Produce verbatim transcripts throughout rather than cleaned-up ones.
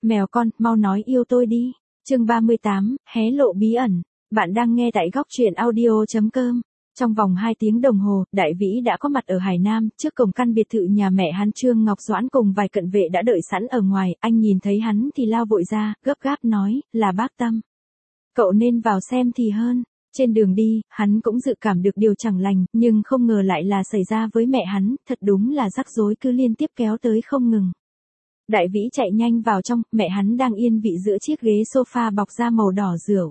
Mèo con, mau nói yêu tôi đi. Chương ba mươi tám, hé lộ bí ẩn. Bạn đang nghe tại góc truyện audio chấm com. Trong vòng hai tiếng đồng hồ, Đại Vĩ đã có mặt ở Hải Nam, trước cổng căn biệt thự nhà mẹ hắn. Trương Ngọc Doãn cùng vài cận vệ đã đợi sẵn ở ngoài, anh nhìn thấy hắn thì lao vội ra, gấp gáp nói, là bác Tâm. Cậu nên vào xem thì hơn. Trên đường đi, hắn cũng dự cảm được điều chẳng lành, nhưng không ngờ lại là xảy ra với mẹ hắn, thật đúng là rắc rối cứ liên tiếp kéo tới không ngừng. Đại Vĩ chạy nhanh vào trong, mẹ hắn đang yên vị giữa chiếc ghế sofa bọc da màu đỏ rượu.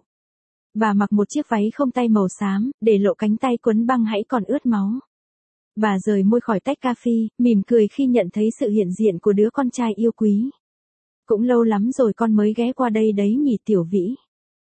Bà mặc một chiếc váy không tay màu xám, để lộ cánh tay quấn băng hãy còn ướt máu. Bà rời môi khỏi tách cà phê, mỉm cười khi nhận thấy sự hiện diện của đứa con trai yêu quý. Cũng lâu lắm rồi con mới ghé qua đây đấy nhỉ Tiểu Vĩ.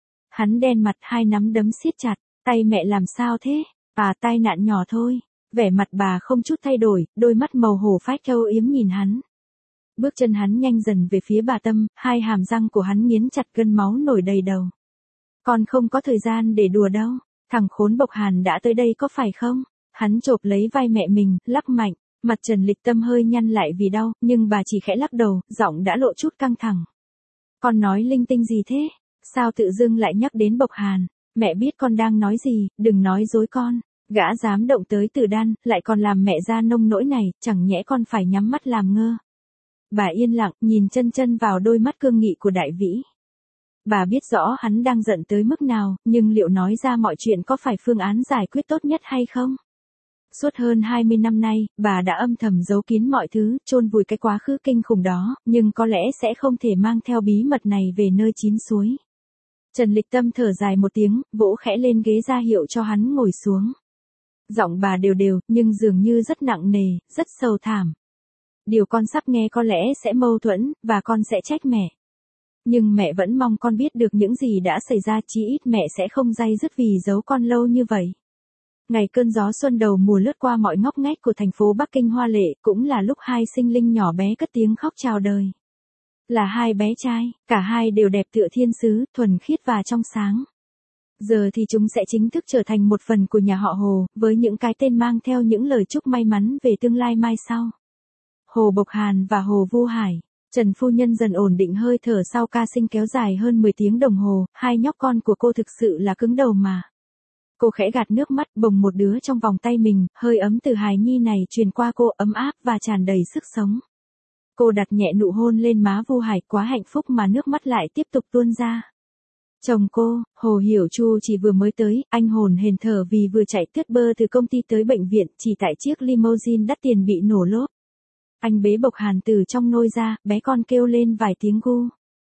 Hắn đen mặt, hai nắm đấm siết chặt, tay mẹ làm sao thế? À, tai nạn nhỏ thôi. Vẻ mặt bà không chút thay đổi, đôi mắt màu hổ phách âu yếm nhìn hắn. Bước chân hắn nhanh dần về phía bà Tâm, hai hàm răng của hắn nghiến chặt, gân máu nổi đầy đầu. Con không có thời gian để đùa đâu, thằng khốn Bộc Hàn đã tới đây có phải không? Hắn chộp lấy vai mẹ mình, lắc mạnh, mặt Trần Lịch Tâm hơi nhăn lại vì đau, nhưng bà chỉ khẽ lắc đầu, giọng đã lộ chút căng thẳng. Con nói linh tinh gì thế? Sao tự dưng lại nhắc đến Bộc Hàn? Mẹ biết con đang nói gì, đừng nói dối con. Gã dám động tới Từ Đan, lại còn làm mẹ ra nông nỗi này, chẳng nhẽ con phải nhắm mắt làm ngơ. Bà yên lặng, nhìn chân chân vào đôi mắt cương nghị của Đại Vĩ. Bà biết rõ hắn đang giận tới mức nào, nhưng liệu nói ra mọi chuyện có phải phương án giải quyết tốt nhất hay không? Suốt hơn hai mươi năm nay, bà đã âm thầm giấu kín mọi thứ, chôn vùi cái quá khứ kinh khủng đó, nhưng có lẽ sẽ không thể mang theo bí mật này về nơi chín suối. Trần Lịch Tâm thở dài một tiếng, vỗ khẽ lên ghế ra hiệu cho hắn ngồi xuống. Giọng bà đều đều, nhưng dường như rất nặng nề, rất sầu thảm. Điều con sắp nghe có lẽ sẽ mâu thuẫn, và con sẽ trách mẹ. Nhưng mẹ vẫn mong con biết được những gì đã xảy ra, chí ít mẹ sẽ không day dứt vì giấu con lâu như vậy. Ngày cơn gió xuân đầu mùa lướt qua mọi ngóc ngách của thành phố Bắc Kinh hoa lệ, cũng là lúc hai sinh linh nhỏ bé cất tiếng khóc chào đời. Là hai bé trai, cả hai đều đẹp tựa thiên sứ, thuần khiết và trong sáng. Giờ thì chúng sẽ chính thức trở thành một phần của nhà họ Hồ, với những cái tên mang theo những lời chúc may mắn về tương lai mai sau. Hồ Bộc Hàn và Hồ Vu Hải. Trần phu nhân dần ổn định hơi thở sau ca sinh kéo dài hơn mười tiếng đồng hồ, hai nhóc con của cô thực sự là cứng đầu mà. Cô khẽ gạt nước mắt, bồng một đứa trong vòng tay mình, hơi ấm từ hài nhi này truyền qua cô, ấm áp và tràn đầy sức sống. Cô đặt nhẹ nụ hôn lên má Vu Hải, quá hạnh phúc mà nước mắt lại tiếp tục tuôn ra. Chồng cô, Hồ Hiểu Chu chỉ vừa mới tới, anh hồn hển thở vì vừa chạy tuyết bơ từ công ty tới bệnh viện, chỉ tại chiếc limousine đắt tiền bị nổ lốp. Anh bế Bộc Hàn từ trong nôi ra, bé con kêu lên vài tiếng gu.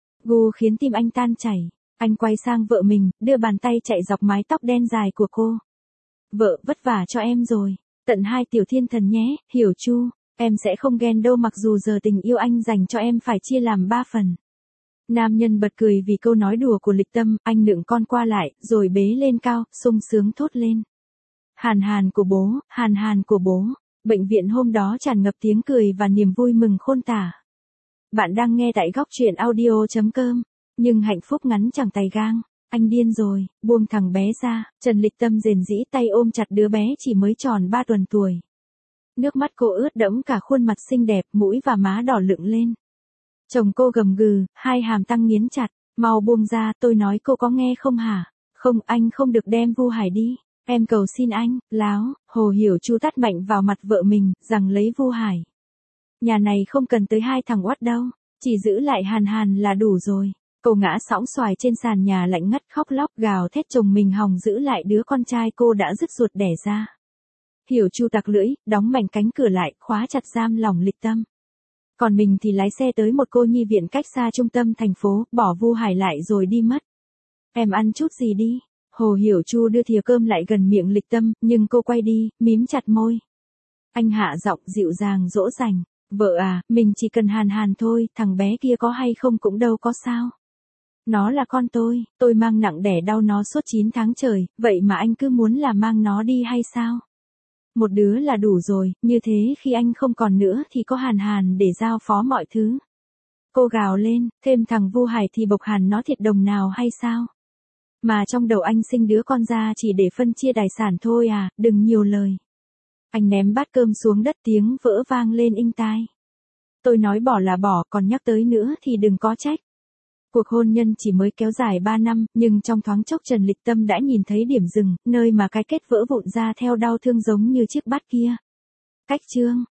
Gu khiến tim anh tan chảy. Anh quay sang vợ mình, đưa bàn tay chạy dọc mái tóc đen dài của cô. Vợ, vất vả cho em rồi. Tận hai tiểu thiên thần nhé, Hiểu Chu. Em sẽ không ghen đâu, mặc dù giờ tình yêu anh dành cho em phải chia làm ba phần. Nam nhân bật cười vì câu nói đùa của Lịch Tâm, anh nựng con qua lại, rồi bế lên cao, sung sướng thốt lên. Hàn hàn của bố, hàn hàn của bố. Bệnh viện hôm đó tràn ngập tiếng cười và niềm vui mừng khôn tả. Bạn đang nghe tại góc truyện audio chấm com. Nhưng hạnh phúc ngắn chẳng tay gang. Anh điên rồi, buông thằng bé ra. Trần Lịch Tâm rền rĩ tay ôm chặt đứa bé chỉ mới tròn ba tuần tuổi. Nước mắt cô ướt đẫm cả khuôn mặt xinh đẹp, mũi và má đỏ lựng lên. Chồng cô gầm gừ, hai hàm răng nghiến chặt. Mau buông ra, tôi nói cô có nghe không hả? Không, anh không được đem Vu Hải đi. Em cầu xin anh, láo. Hồ Hiểu Chu tát mạnh vào mặt vợ mình, rằng lấy Vu Hải. Nhà này không cần tới hai thằng oắt đâu, chỉ giữ lại Hàn Hàn là đủ rồi. Cô ngã sõng xoài trên sàn nhà lạnh ngắt, khóc lóc gào thét chồng mình hòng giữ lại đứa con trai cô đã dứt ruột đẻ ra. Hiểu Chu tặc lưỡi, đóng mạnh cánh cửa lại, khóa chặt giam lòng Lịch Tâm. Còn mình thì lái xe tới một cô nhi viện cách xa trung tâm thành phố, bỏ Vu Hải lại rồi đi mất. Em ăn chút gì đi. Hồ Hiểu Chu đưa thìa cơm lại gần miệng Lịch Tâm, nhưng cô quay đi, mím chặt môi. Anh hạ giọng dịu dàng dỗ dành. Vợ à, mình chỉ cần Hàn Hàn thôi, thằng bé kia có hay không cũng đâu có sao. Nó là con tôi, tôi mang nặng đẻ đau nó suốt chín tháng trời, vậy mà anh cứ muốn là mang nó đi hay sao? Một đứa là đủ rồi, như thế khi anh không còn nữa thì có Hàn Hàn để giao phó mọi thứ. Cô gào lên, thêm thằng Vu Hải thì Bộc Hàn nó thiệt đồng nào hay sao? Mà trong đầu anh sinh đứa con ra chỉ để phân chia tài sản thôi à, đừng nhiều lời. Anh ném bát cơm xuống đất, tiếng vỡ vang lên inh tai. Tôi nói bỏ là bỏ, còn nhắc tới nữa thì đừng có trách. Cuộc hôn nhân chỉ mới kéo dài ba năm, nhưng trong thoáng chốc Trần Lịch Tâm đã nhìn thấy điểm dừng, nơi mà cái kết vỡ vụn ra theo đau thương giống như chiếc bát kia. Cách chương